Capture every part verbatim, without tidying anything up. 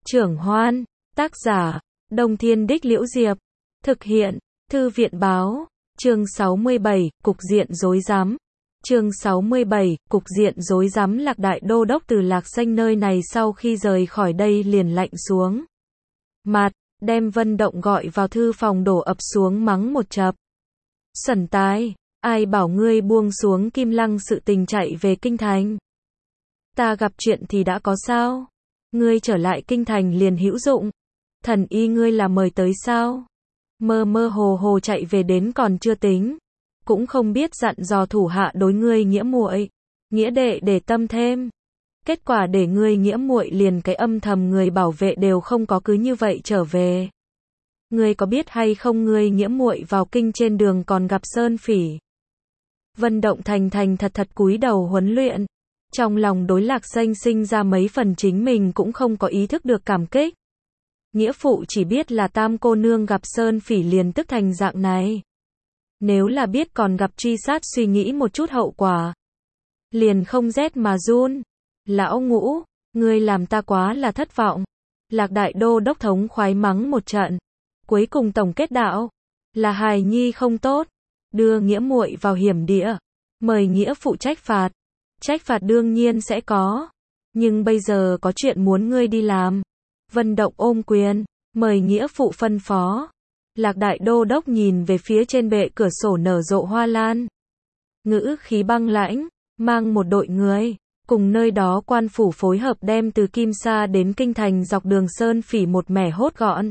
Trưởng Hoan, tác giả, Đông Thiên Đích Liễu Diệp, thực hiện, Thư viện báo, chương sáu mươi bảy, cục diện rối rắm. Chương sáu mươi bảy, cục diện rối rắm. Lạc Đại Đô Đốc từ Lạc Xanh nơi này sau khi rời khỏi đây liền lạnh xuống mặt, đem Vân Động gọi vào thư phòng đổ ập xuống mắng một chập. Xuẩn tài, ai bảo ngươi buông xuống Kim Lăng sự tình chạy về kinh thành? Ta gặp chuyện thì đã có sao? Ngươi trở lại kinh thành liền hữu dụng. Thần y ngươi là mời tới sao? Mơ mơ hồ hồ chạy về đến còn chưa tính, cũng không biết dặn dò thủ hạ đối ngươi nghĩa muội, nghĩa đệ để tâm thêm. Kết quả để ngươi nghĩa muội liền cái âm thầm người bảo vệ đều không có, cứ như vậy trở về. Ngươi có biết hay không, ngươi nghĩa muội vào kinh trên đường còn gặp Sơn Phỉ. Vân Động thành thành thật thật cúi đầu huấn luyện, trong lòng đối Lạc Xanh sinh ra mấy phần chính mình cũng không có ý thức được cảm kích. Nghĩa phụ chỉ biết là Tam cô nương gặp Sơn Phỉ liền tức thành dạng này. Nếu là biết còn gặp truy sát, suy nghĩ một chút hậu quả, liền không rét mà run. Lão Ngũ, ngươi làm ta quá là thất vọng. Lạc Đại Đô Đốc thống khoái mắng một trận, cuối cùng tổng kết đạo, là hài nhi không tốt, đưa nghĩa muội vào hiểm địa, mời nghĩa phụ trách phạt. Trách phạt đương nhiên sẽ có, nhưng bây giờ có chuyện muốn ngươi đi làm. Vân Động ôm quyền, mời nghĩa phụ phân phó. Lạc Đại Đô Đốc nhìn về phía trên bệ cửa sổ nở rộ hoa lan, ngữ khí băng lãnh, mang một đội người, cùng nơi đó quan phủ phối hợp đem từ Kim Sa đến kinh thành dọc đường Sơn Phỉ một mẻ hốt gọn.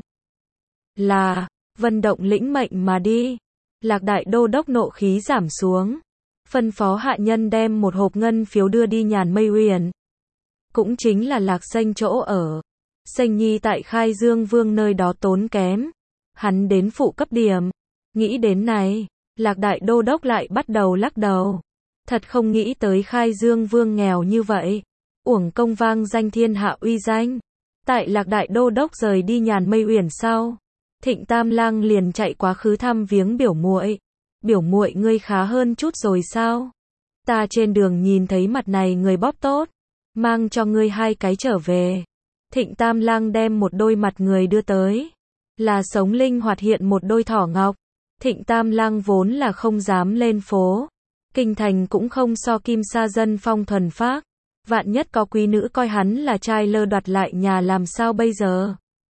Là, Vân Động lĩnh mệnh mà đi. Lạc Đại Đô Đốc nộ khí giảm xuống, phân phó hạ nhân đem một hộp ngân phiếu đưa đi Nhàn Mây Uyển, cũng chính là Lạc Xanh chỗ ở. Xanh nhi tại Khai Dương Vương nơi đó tốn kém, hắn đến phụ cấp điểm. Nghĩ đến này, Lạc Đại Đô Đốc lại bắt đầu lắc đầu. Thật không nghĩ tới Khai Dương Vương nghèo như vậy, uổng công vang danh thiên hạ uy danh. Tại Lạc Đại Đô Đốc rời đi Nhàn Mây Uyển sau, Thịnh Tam Lang liền chạy quá khứ thăm viếng biểu muội. Biểu muội ngươi khá hơn chút rồi sao? Ta trên đường nhìn thấy mặt này người bóp tốt, mang cho ngươi hai cái trở về. Thịnh Tam Lang đem một đôi mặt người đưa tới, là sống linh hoạt hiện một đôi thỏ ngọc. Thịnh Tam Lang vốn là không dám lên phố, kinh thành cũng không so Kim Sa dân phong thuần phác, vạn nhất có quý nữ coi hắn là trai lơ đoạt lại nhà làm sao bây giờ?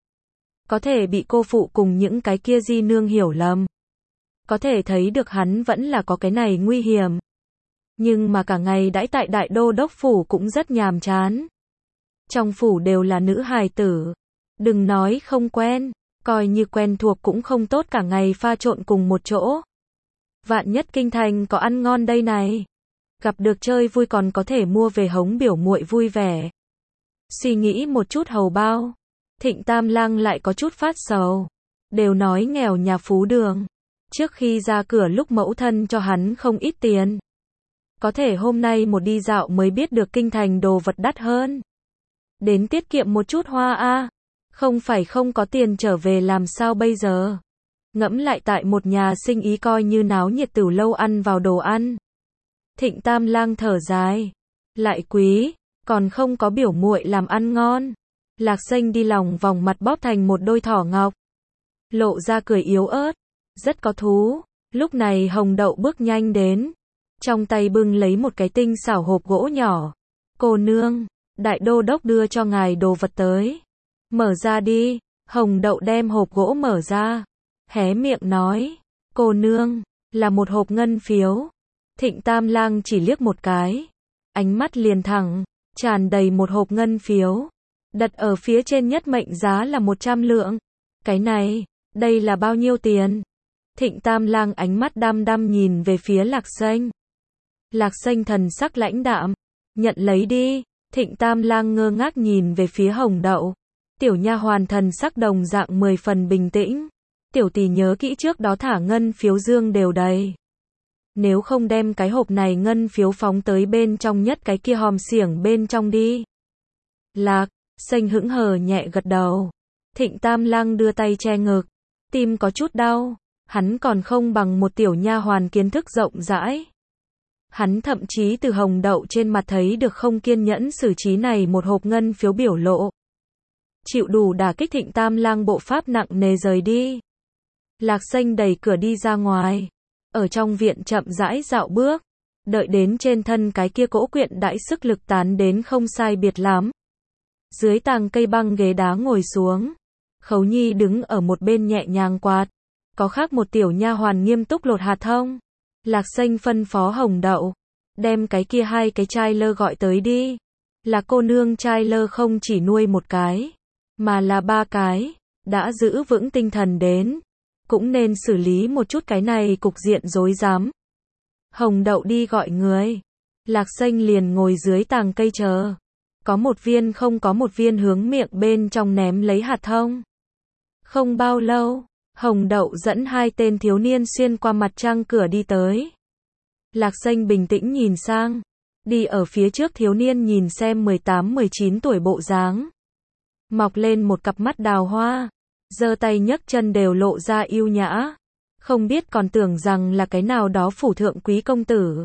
Có thể bị cô phụ cùng những cái kia di nương hiểu lầm. Có thể thấy được hắn vẫn là có cái này nguy hiểm. Nhưng mà cả ngày đãi tại Đại Đô Đốc phủ cũng rất nhàm chán. Trong phủ đều là nữ hài tử, đừng nói không quen, coi như quen thuộc cũng không tốt, cả ngày pha trộn cùng một chỗ. Vạn nhất kinh thành có ăn ngon đây này, gặp được chơi vui còn có thể mua về hống biểu muội vui vẻ. Suy nghĩ một chút hầu bao, Thịnh Tam Lang lại có chút phát sầu. Đều nói nghèo nhà phú đường, trước khi ra cửa lúc mẫu thân cho hắn không ít tiền. Có thể hôm nay một đi dạo mới biết được kinh thành đồ vật đắt hơn. Đến tiết kiệm một chút hoa a, không phải không có tiền trở về làm sao bây giờ? Ngẫm lại tại một nhà sinh ý coi như náo nhiệt từ lâu ăn vào đồ ăn. Thịnh Tam Lang thở dài, lại quý, còn không có biểu muội làm ăn ngon. Lạc Xanh đi lòng vòng mặt bóp thành một đôi thỏ ngọc, lộ ra cười yếu ớt, rất có thú. Lúc này Hồng Đậu bước nhanh đến, trong tay bưng lấy một cái tinh xảo hộp gỗ nhỏ. Cô nương, Đại Đô Đốc đưa cho ngài đồ vật tới. Mở ra đi. Hồng Đậu đem hộp gỗ mở ra, hé miệng nói, cô nương, là một hộp ngân phiếu. Thịnh Tam Lang chỉ liếc một cái, ánh mắt liền thẳng, tràn đầy một hộp ngân phiếu, đặt ở phía trên nhất mệnh giá là một trăm lượng. Cái này, đây là bao nhiêu tiền? Thịnh Tam Lang ánh mắt đăm đăm nhìn về phía Lạc Xanh. Lạc Xanh thần sắc lãnh đạm, nhận lấy đi. Thịnh Tam Lang ngơ ngác nhìn về phía Hồng Đậu. Tiểu nha hoàn thần sắc đồng dạng mười phần bình tĩnh. Tiểu tỷ nhớ kỹ trước đó thả ngân phiếu dương đều đầy. Nếu không đem cái hộp này ngân phiếu phóng tới bên trong nhất cái kia hòm xiểng bên trong đi. Lạc Xanh hững hờ nhẹ gật đầu. Thịnh Tam Lang đưa tay che ngực, tim có chút đau. Hắn còn không bằng một tiểu nha hoàn kiến thức rộng rãi. Hắn thậm chí từ Hồng Đậu trên mặt thấy được không kiên nhẫn xử trí này một hộp ngân phiếu biểu lộ. chịu đủ đả kích Thịnh Tam Lang bộ pháp nặng nề rời đi. Lạc Xanh đẩy cửa đi ra ngoài. Ở trong viện chậm rãi dạo bước. Đợi đến trên thân cái kia cỗ quyện đãi sức lực tán đến không sai biệt lắm. Dưới tàng cây băng ghế đá ngồi xuống. Khấu Nhi đứng ở một bên nhẹ nhàng quạt. Có khác một tiểu nha hoàn nghiêm túc lột hạt thông. Lạc Xanh phân phó Hồng Đậu. Đem cái kia hai cái chai lơ gọi tới đi. Là cô nương chai lơ không chỉ nuôi một cái. Mà là ba cái. Đã giữ vững tinh thần đến. Cũng nên xử lý một chút cái này cục diện rối rắm. Hồng Đậu đi gọi người. Lạc Xanh liền ngồi dưới tàng cây chờ. Có một viên không có một viên hướng miệng bên trong ném lấy hạt thông. Không bao lâu, Hồng Đậu dẫn hai tên thiếu niên xuyên qua mặt trăng cửa đi tới. Lạc Xanh bình tĩnh nhìn sang. Đi ở phía trước thiếu niên nhìn xem mười tám mười chín tuổi bộ dáng. Mọc lên một cặp mắt đào hoa. Giơ tay nhấc chân đều lộ ra yêu nhã. Không biết còn tưởng rằng là cái nào đó phủ thượng quý công tử.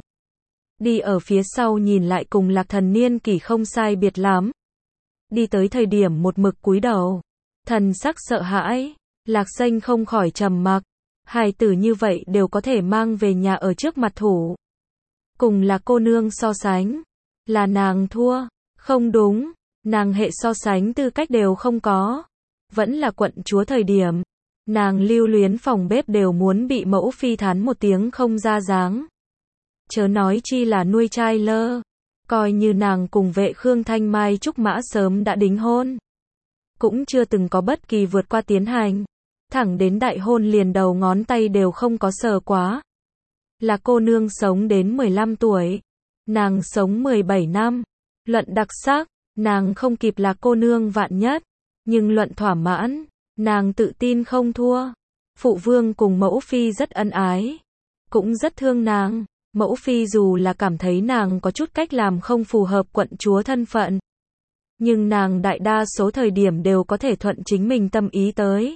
Đi ở phía sau nhìn lại cùng Lạc Thần niên kỷ không sai biệt lắm. Đi tới thời điểm một mực cúi đầu. Thần sắc sợ hãi. Lạc Xanh không khỏi trầm mặc. Hài tử như vậy đều có thể mang về nhà ở trước mặt thủ. Cùng là cô nương so sánh. Là nàng thua. Không đúng. Nàng hệ so sánh tư cách đều không có. Vẫn là quận chúa thời điểm. Nàng lưu luyến phòng bếp đều muốn bị mẫu phi thán một tiếng không ra dáng. Chớ nói chi là nuôi trai lơ. Coi như nàng cùng vệ Khương Thanh Mai Trúc Mã sớm đã đính hôn. Cũng chưa từng có bất kỳ vượt qua tiến hành. Thẳng đến đại hôn liền đầu ngón tay đều không có sờ quá. Là cô nương sống đến mười lăm tuổi. Nàng sống mười bảy năm. Luận đặc sắc, nàng không kịp là cô nương vạn nhất. Nhưng luận thỏa mãn, nàng tự tin không thua. Phụ vương cùng mẫu phi rất ân ái. Cũng rất thương nàng. Mẫu phi dù là cảm thấy nàng có chút cách làm không phù hợp quận chúa thân phận. Nhưng nàng đại đa số thời điểm đều có thể thuận chính mình tâm ý tới.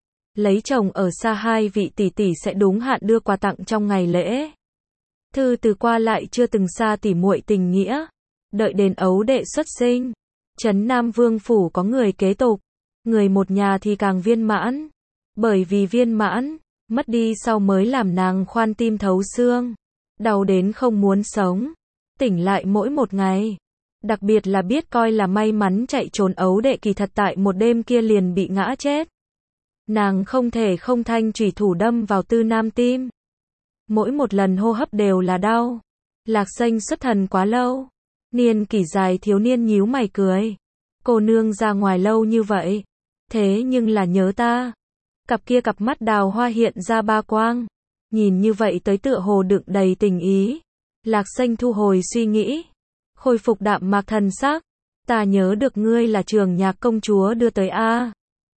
Lấy chồng ở xa hai vị tỷ tỷ sẽ đúng hạn đưa quà tặng trong ngày lễ. Thư từ qua lại chưa từng xa tỉ muội tình nghĩa. Đợi đến ấu đệ xuất sinh. Trấn Nam Vương phủ có người kế tục. Người một nhà thì càng viên mãn. Bởi vì viên mãn, mất đi sau mới làm nàng khoan tim thấu xương. Đau đến không muốn sống. Tỉnh lại mỗi một ngày. Đặc biệt là biết coi là may mắn chạy trốn ấu đệ kỳ thật tại một đêm kia liền bị ngã chết. Nàng không thể không thanh chủy thủ đâm vào Tư Nam tim. Mỗi một lần hô hấp đều là đau. Lạc Xanh xuất thần quá lâu. Niên kỷ dài thiếu niên nhíu mày cười. Cô nương ra ngoài lâu như vậy. Thế nhưng là nhớ ta. Cặp kia cặp mắt đào hoa hiện ra ba quang. Nhìn như vậy tới tựa hồ đựng đầy tình ý. Lạc Xanh thu hồi suy nghĩ. Khôi phục đạm mạc thần sắc. Ta nhớ được ngươi là Trường Nhạc công chúa đưa tới a.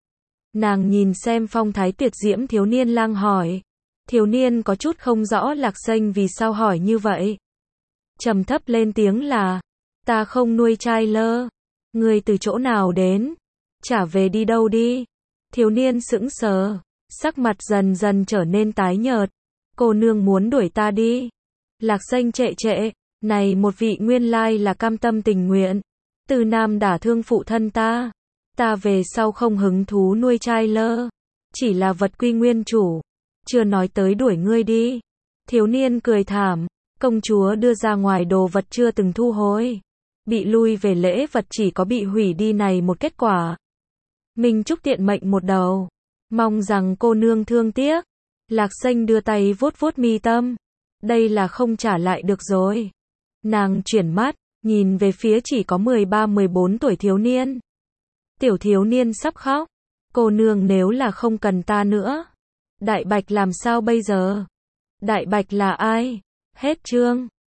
Nàng nhìn xem phong thái tuyệt diễm thiếu niên lang hỏi. Thiếu niên có chút không rõ Lạc Xanh vì sao hỏi như vậy. Trầm thấp lên tiếng là. Ta không nuôi trai lơ. Ngươi từ chỗ nào đến? Trả về đi đâu đi? Thiếu niên sững sờ. Sắc mặt dần dần trở nên tái nhợt. Cô nương muốn đuổi ta đi. Lạc Xanh trệ trệ. Này một vị nguyên lai là cam tâm tình nguyện. Từ Nam đả thương phụ thân ta. Ta về sau không hứng thú nuôi trai lơ. Chỉ là vật quy nguyên chủ. Chưa nói tới đuổi ngươi đi. Thiếu niên cười thảm. Công chúa đưa ra ngoài đồ vật chưa từng thu hồi. Bị lui về lễ vật chỉ có bị hủy đi này một kết quả. Minh Trúc tiện mệnh một đầu. Mong rằng cô nương thương tiếc. Lạc Xanh đưa tay vuốt vuốt mi tâm. Đây là không trả lại được rồi. Nàng chuyển mắt, nhìn về phía chỉ có mười ba mười bốn tuổi thiếu niên. Tiểu thiếu niên sắp khóc. Cô nương nếu là không cần ta nữa. Đại Bạch làm sao bây giờ? Đại Bạch là ai? Hết chương.